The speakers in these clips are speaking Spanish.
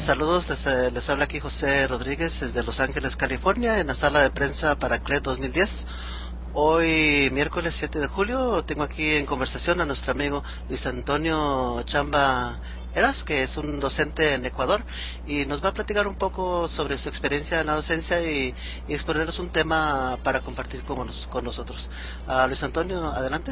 Saludos, les habla aquí José Rodríguez desde Los Ángeles, California, en la sala de prensa para CLED 2010. Hoy, miércoles 7 de julio, tengo aquí en conversación a nuestro amigo Luis Antonio Chamba Eras, que es un docente en Ecuador, y nos va a platicar un poco sobre su experiencia en la docencia y exponernos un tema para compartir con nosotros. Luis Antonio, adelante.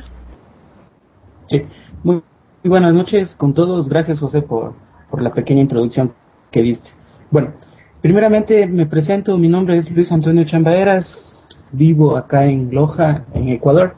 Sí, muy buenas noches con todos. Gracias, José, por la pequeña introducción que diste. Bueno, primeramente me presento. Mi nombre es Luis Antonio Chambaeras. Vivo acá en Loja, en Ecuador.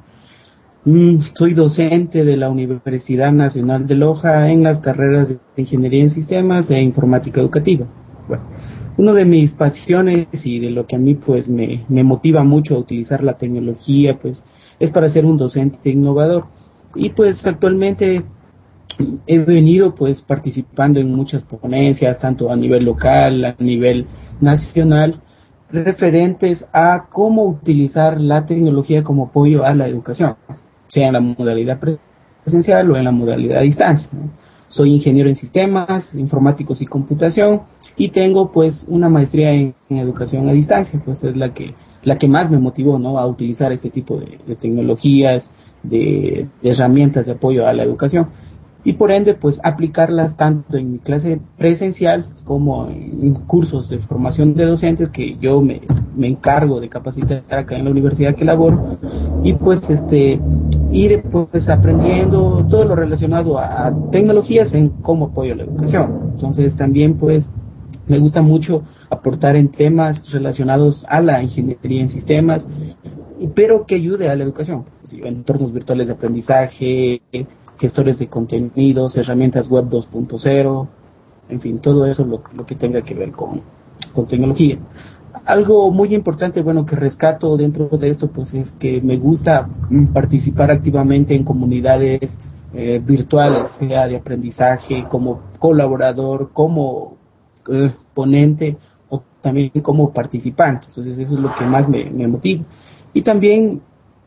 Soy docente de la Universidad Nacional de Loja en las carreras de Ingeniería en Sistemas e Informática Educativa. Bueno, una de mis pasiones y de lo que a mí pues me motiva mucho a utilizar la tecnología pues es para ser un docente innovador. Y pues actualmente he venido pues participando en muchas ponencias, tanto a nivel local, a nivel nacional, referentes a cómo utilizar la tecnología como apoyo a la educación, sea en la modalidad presencial o en la modalidad a distancia, ¿no? Soy ingeniero en sistemas, informáticos y computación, y tengo pues una maestría en educación a distancia, pues es la que más me motivó, ¿no?, a utilizar este tipo de tecnologías, de herramientas de apoyo a la educación, y por ende pues aplicarlas tanto en mi clase presencial como en cursos de formación de docentes que yo me encargo de capacitar acá en la universidad que laboro, y pues ir pues aprendiendo todo lo relacionado a tecnologías en cómo apoyo a la educación. Entonces también pues me gusta mucho aportar en temas relacionados a la ingeniería en sistemas, pero que ayude a la educación, entornos virtuales de aprendizaje, gestores de contenidos, herramientas web 2.0, en fin, todo eso lo que tenga que ver con tecnología. Algo muy importante, bueno, que rescato dentro de esto, pues es que me gusta participar activamente en comunidades virtuales, sea de aprendizaje, como colaborador, como ponente o también como participante. Entonces eso es lo que más me motiva. Y también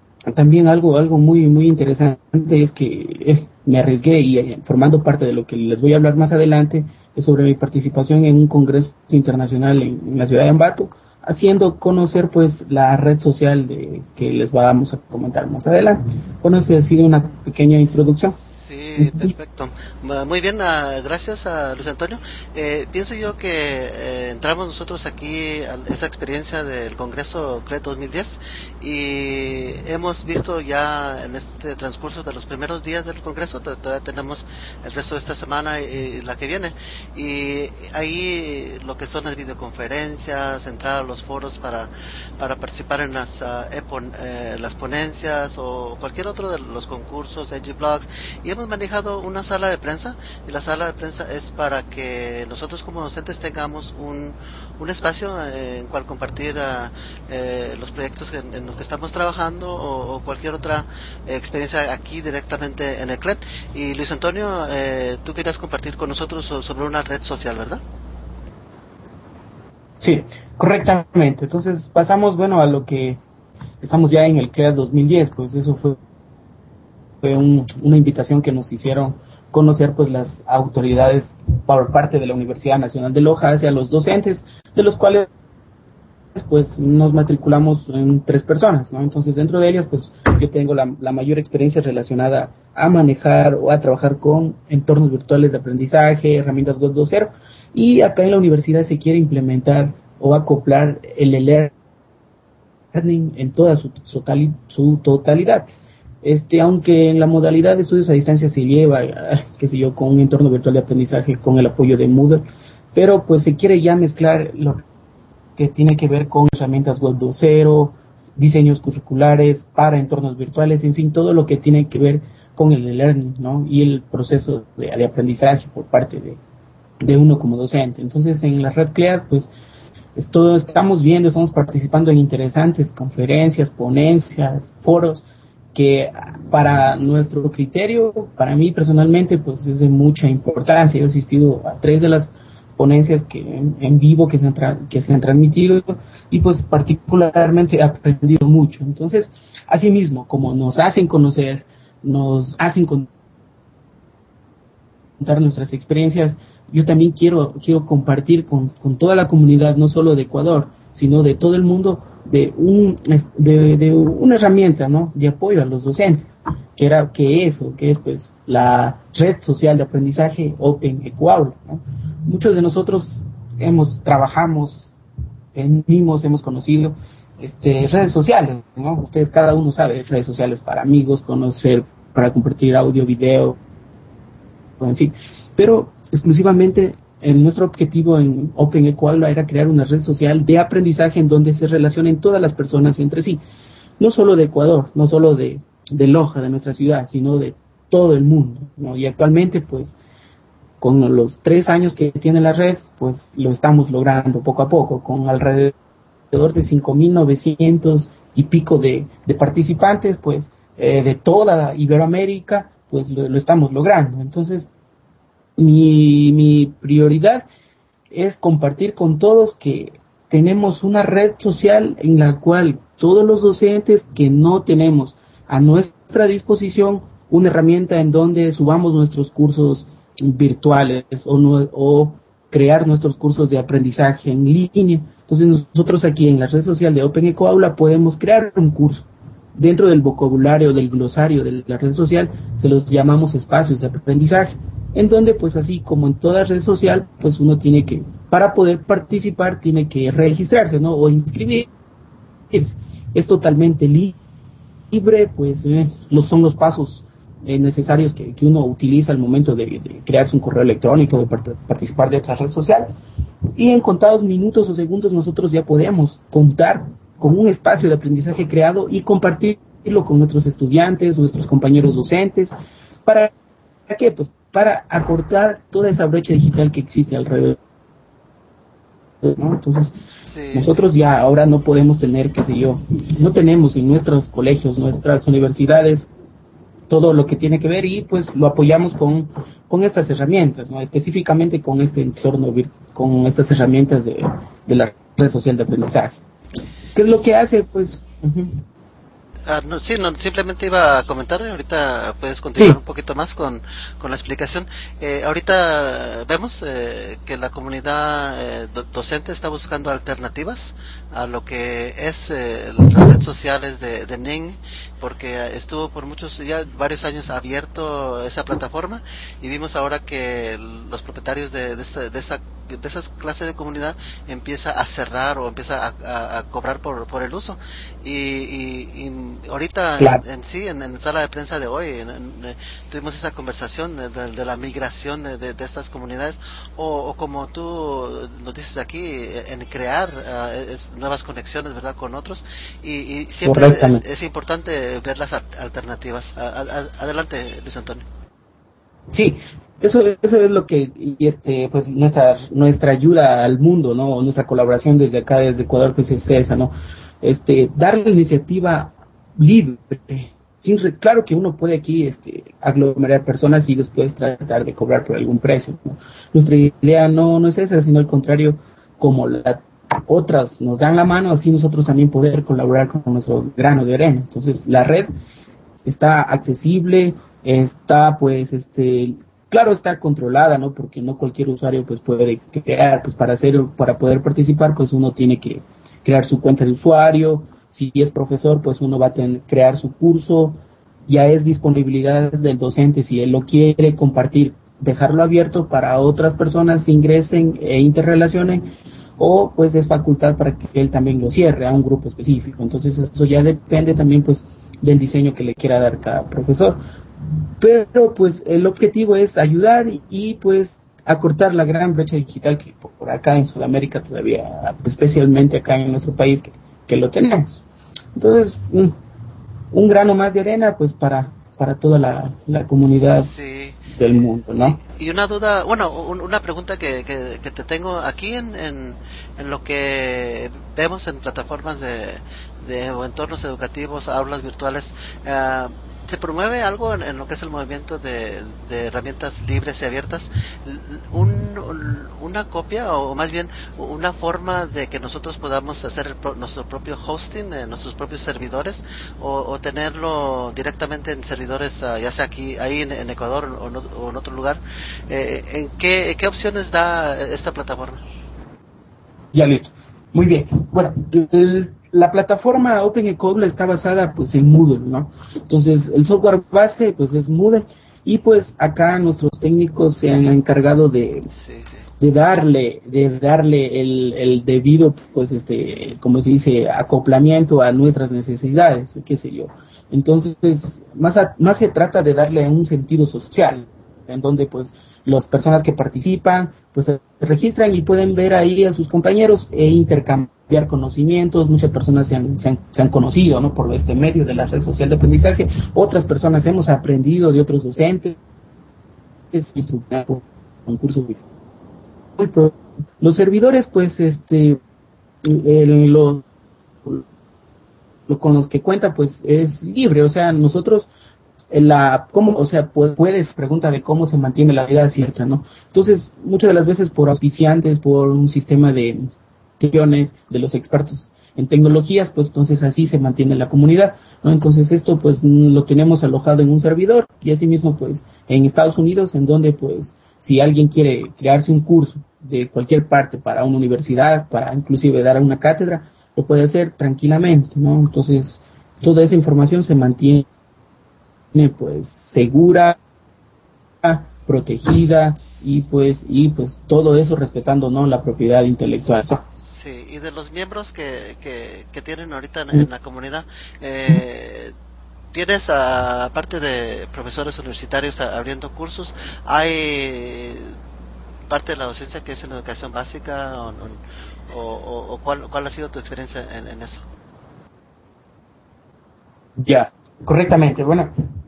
algo muy interesante es que me arriesgué y formando parte de lo que les voy a hablar más adelante es sobre mi participación en un congreso internacional en la ciudad de Ambato, haciendo conocer pues la red social que les vamos a comentar más adelante. Bueno, esa ha sido una pequeña introducción. Sí, perfecto. Muy bien, gracias a Luis Antonio. Pienso yo que entramos nosotros aquí a esa experiencia del Congreso CLED 2010 y hemos visto ya en este transcurso de los primeros días del Congreso, todavía tenemos el resto de esta semana y la que viene, y ahí lo que son las videoconferencias, entrar a los foros para participar en las ponencias o cualquier otro de los concursos, EduBlogs, y hemos manejado una sala de prensa, y la sala de prensa es para que nosotros como docentes tengamos un espacio en cual compartir los proyectos en los que estamos trabajando o cualquier otra experiencia aquí directamente en el CLED. Y Luis Antonio, tú querías compartir con nosotros sobre una red social, ¿verdad? Sí, correctamente. Entonces pasamos, bueno, a lo que estamos ya en el CLED 2010, pues eso fue una invitación que nos hicieron conocer pues las autoridades por parte de la Universidad Nacional de Loja hacia los docentes, de los cuales pues nos matriculamos en 3 personas, ¿no? Entonces dentro de ellas pues yo tengo la mayor experiencia relacionada a manejar o a trabajar con entornos virtuales de aprendizaje, herramientas web 2.0, y acá en la universidad se quiere implementar o acoplar el e-learning en toda su totalidad. Aunque en la modalidad de estudios a distancia se lleva, qué sé yo, con un entorno virtual de aprendizaje, con el apoyo de Moodle, pero pues se quiere ya mezclar lo que tiene que ver con herramientas web 2.0, diseños curriculares para entornos virtuales, en fin, todo lo que tiene que ver con el e-learning, ¿no?, y el proceso de aprendizaje por parte de uno como docente. Entonces en la red CLEAD pues estamos participando en interesantes conferencias, ponencias, foros, que para nuestro criterio, para mí personalmente, pues es de mucha importancia. Yo he asistido a 3 de las ponencias en vivo que se han transmitido, y pues particularmente he aprendido mucho. Entonces, asimismo, como nos hacen conocer, nos hacen contar nuestras experiencias, yo también quiero compartir con toda la comunidad, no solo de Ecuador, sino de todo el mundo, de una herramienta, ¿no?, de apoyo a los docentes, que es pues la red social de aprendizaje Open Ecuaula, ¿no? Muchos de nosotros trabajamos, hemos conocido redes sociales, ¿no? Ustedes, cada uno sabe, redes sociales para amigos, conocer, para compartir audio, video, en fin. Pero exclusivamente nuestro objetivo en Open Ecuaula era crear una red social de aprendizaje en donde se relacionen todas las personas entre sí, no solo de Ecuador, no solo de Loja, de nuestra ciudad, sino de todo el mundo, ¿no? Y actualmente, pues, con los 3 años que tiene la red, pues lo estamos logrando poco a poco, con alrededor de 5.900 y pico de participantes, pues, de toda Iberoamérica, pues lo estamos logrando. Entonces, mi prioridad es compartir con todos que tenemos una red social en la cual todos los docentes que no tenemos a nuestra disposición una herramienta en donde subamos nuestros cursos virtuales o crear nuestros cursos de aprendizaje en línea. Entonces nosotros aquí en la red social de Open Ecuaula podemos crear un curso. Dentro del vocabulario, del glosario de la red social, se los llamamos espacios de aprendizaje, en donde, pues, así como en toda red social, pues uno tiene que, para poder participar, tiene que registrarse, ¿no?, o inscribirse. Es totalmente libre, pues son los pasos necesarios que uno utiliza al momento de crearse un correo electrónico, de participar de otra red social, y en contados minutos o segundos nosotros ya podemos contar con un espacio de aprendizaje creado y compartirlo con nuestros estudiantes, nuestros compañeros docentes. ¿Para qué? Pues para acortar toda esa brecha digital que existe alrededor, ¿no? Entonces, nosotros ya ahora no podemos tener, qué sé yo, no tenemos en nuestros colegios, nuestras universidades, todo lo que tiene que ver, y pues lo apoyamos con estas herramientas, ¿no?, específicamente con este entorno, con estas herramientas de la red social de aprendizaje. ¿Qué es lo que hace? Pues... no, simplemente iba a comentar, ahorita puedes continuar un poquito más con la explicación. Ahorita vemos que la comunidad docente está buscando alternativas a lo que es las redes sociales de NIN, porque estuvo por varios años abierto esa plataforma, y vimos ahora que los propietarios de esas clases de comunidad empieza a cerrar o empieza a cobrar por el uso, y ahorita claro. en sala de prensa de hoy tuvimos esa conversación de la migración de estas comunidades, o como tú nos dices aquí, en crear nuevas conexiones, ¿verdad?, con otros, y siempre es importante ver las alternativas. Adelante, Luis Antonio. Sí, eso es lo que, pues nuestra ayuda al mundo, ¿no?, nuestra colaboración desde acá, desde Ecuador, pues es esa, ¿no?, dar la iniciativa libre, claro que uno puede aquí aglomerar personas y después tratar de cobrar por algún precio, ¿no? Nuestra idea no es esa, sino al contrario, como otras nos dan la mano, así nosotros también poder colaborar con nuestro grano de arena. Entonces la red está accesible, está pues claro, está controlada, ¿no?, porque no cualquier usuario pues puede crear, pues para poder participar, pues uno tiene que crear su cuenta de usuario. Si es profesor, pues uno va a crear su curso, ya es disponibilidad del docente, si él lo quiere compartir, dejarlo abierto para otras personas ingresen e interrelacionen, o pues es facultad para que él también lo cierre a un grupo específico. Entonces eso ya depende también pues del diseño que le quiera dar cada profesor, pero pues el objetivo es ayudar y pues acortar la gran brecha digital que por acá en Sudamérica todavía, especialmente acá en nuestro país, que lo tenemos. Entonces un grano más de arena pues para toda la comunidad del mundo, ¿no? Y una duda, una pregunta que te tengo aquí en lo que vemos en plataformas o entornos educativos, aulas virtuales, ¿Se promueve algo en lo que es el movimiento de herramientas libres y abiertas? Una copia o más bien una forma de que nosotros podamos hacer nuestro propio hosting, nuestros propios servidores o tenerlo directamente en servidores, ya sea aquí, ahí en Ecuador o en otro lugar. ¿Qué opciones da esta plataforma? Ya listo. Muy bien. Bueno, la plataforma OpenECODE está basada pues en Moodle, ¿no? Entonces, el software base pues es Moodle y pues acá nuestros técnicos se han encargado Sí, sí. de darle el debido pues como se dice, acoplamiento a nuestras necesidades, qué sé yo. Entonces, más se trata de darle un sentido social, en donde pues las personas que participan pues se registran y pueden ver ahí a sus compañeros e intercambiar conocimientos. Muchas personas se han conocido, ¿no?, por este medio de la red social de aprendizaje. Otras personas hemos aprendido de otros docentes, instructor, un curso. Los servidores pues lo, con los que cuenta pues es libre, o sea, nosotros cómo, o sea, puedes pregunta de cómo se mantiene la vida cierta, ¿no? Entonces, muchas de las veces por auspiciantes, por un sistema de gestiones de los expertos en tecnologías, pues entonces así se mantiene la comunidad, ¿no? Entonces esto pues lo tenemos alojado en un servidor y asimismo pues en Estados Unidos, en donde pues si alguien quiere crearse un curso de cualquier parte para una universidad, para inclusive dar una cátedra, lo puede hacer tranquilamente, ¿no? Entonces toda esa información se mantiene pues segura, protegida y pues todo eso respetando, ¿no?, la propiedad intelectual. Sí, y de los miembros que tienen ahorita en la comunidad, tienes, aparte de profesores universitarios abriendo cursos, hay parte de la docencia que es en educación básica o cuál ha sido tu experiencia en eso. Ya, correctamente. Bueno,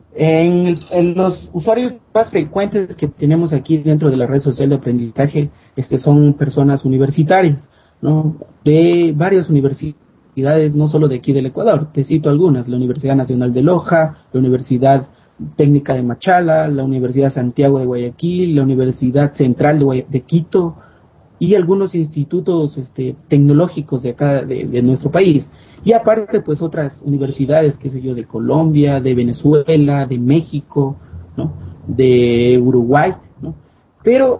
en los usuarios más frecuentes que tenemos aquí dentro de la red social de aprendizaje, son personas universitarias, ¿no? De varias universidades, no solo de aquí del Ecuador. Te cito algunas: la Universidad Nacional de Loja, la Universidad Técnica de Machala, la Universidad Santiago de Guayaquil, la Universidad Central de Quito, y algunos institutos tecnológicos de acá de nuestro país. Y aparte, pues otras universidades, qué sé yo, de Colombia, de Venezuela, de México, ¿no?, de Uruguay, ¿no? Pero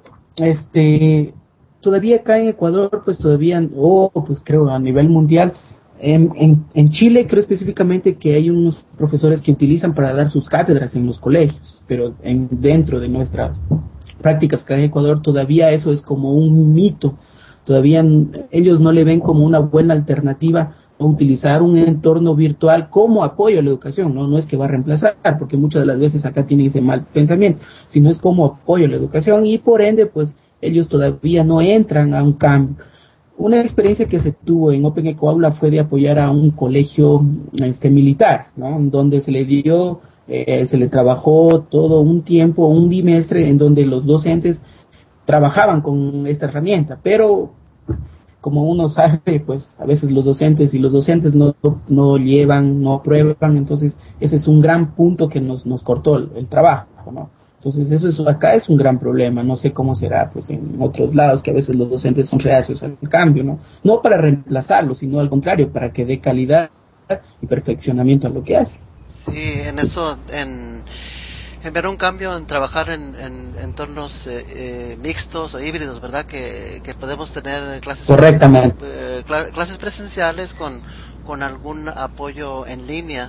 todavía acá en Ecuador, pues todavía, pues creo a nivel mundial, en Chile creo específicamente que hay unos profesores que utilizan para dar sus cátedras en los colegios, pero dentro de nuestras prácticas acá en Ecuador todavía eso es como un mito. Todavía ellos no le ven como una buena alternativa a utilizar un entorno virtual como apoyo a la educación, ¿no? No es que va a reemplazar, porque muchas de las veces acá tienen ese mal pensamiento, sino es como apoyo a la educación y por ende pues ellos todavía no entran a un cambio. Una experiencia que se tuvo en OpenEcoAula fue de apoyar a un colegio militar, ¿no?, donde se le trabajó todo un tiempo, un bimestre, en donde los docentes trabajaban con esta herramienta, pero como uno sabe, pues a veces los docentes no llevan, no aprueban. Entonces ese es un gran punto que nos cortó el trabajo, ¿no? Entonces acá es un gran problema. No sé cómo será pues en otros lados, que a veces los docentes son reacios al cambio, ¿no? No para reemplazarlo, sino al contrario, para que dé calidad y perfeccionamiento a lo que hace. Sí, en eso, en ver un cambio, en trabajar en entornos mixtos o híbridos, ¿verdad? Que podemos tener Correctamente. clases presenciales con algún apoyo en línea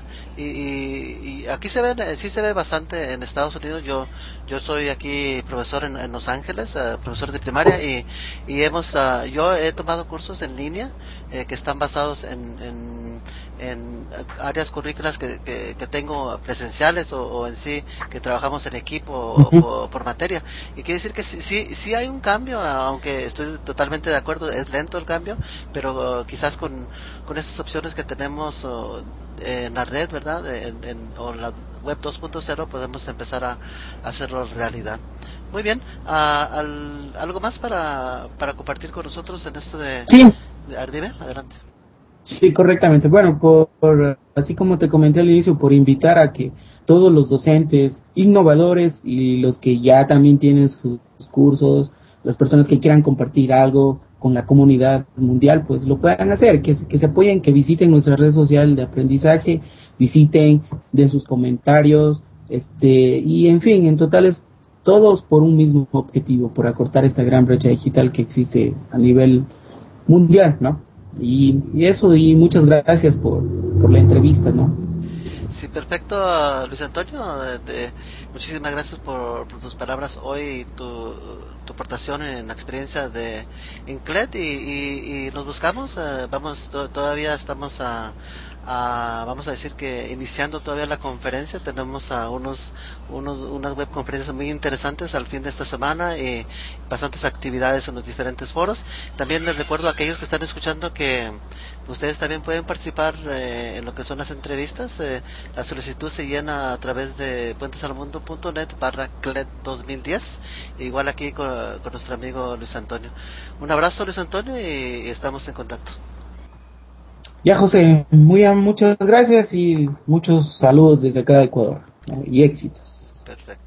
y aquí sí se ve bastante en Estados Unidos. Yo soy aquí profesor en Los Ángeles, profesor de primaria y yo he tomado cursos en línea que están basados en áreas currículas que tengo presenciales o en sí que trabajamos en equipo o por materia, y quiere decir que sí hay un cambio, aunque estoy totalmente de acuerdo, es lento el cambio, pero quizás con esas opciones que tenemos en la red, ¿verdad? O la web 2.0 podemos empezar a hacerlo realidad. Muy bien, ¿algo más para compartir con nosotros en esto Sí, de Ardime? Adelante. Sí, correctamente. Bueno, así como te comenté al inicio, por invitar a que todos los docentes, innovadores y los que ya también tienen sus cursos, las personas que quieran compartir algo con la comunidad mundial, pues lo puedan hacer, que se apoyen, que visiten nuestra red social de aprendizaje, visiten, den sus comentarios, y en fin, en total es todos por un mismo objetivo, por acortar esta gran brecha digital que existe a nivel mundial, ¿no? Y eso, y muchas gracias por la entrevista, ¿no? Sí, perfecto, Luis Antonio. Muchísimas gracias por tus palabras hoy y tu aportación en la experiencia de Inclet y nos buscamos. Todavía estamos vamos a decir que iniciando todavía la conferencia. Tenemos a unas web conferencias muy interesantes al fin de esta semana y bastantes actividades en los diferentes foros. También les recuerdo a aquellos que están escuchando que ustedes también pueden participar en lo que son las entrevistas. La solicitud se llena a través de puentesalmundo.net/CLET 2010. Igual aquí con nuestro amigo Luis Antonio. Un abrazo, Luis Antonio, y estamos en contacto. Ya, José, muchas gracias y muchos saludos desde acá de Ecuador, ¿no? Y éxitos. Perfecto.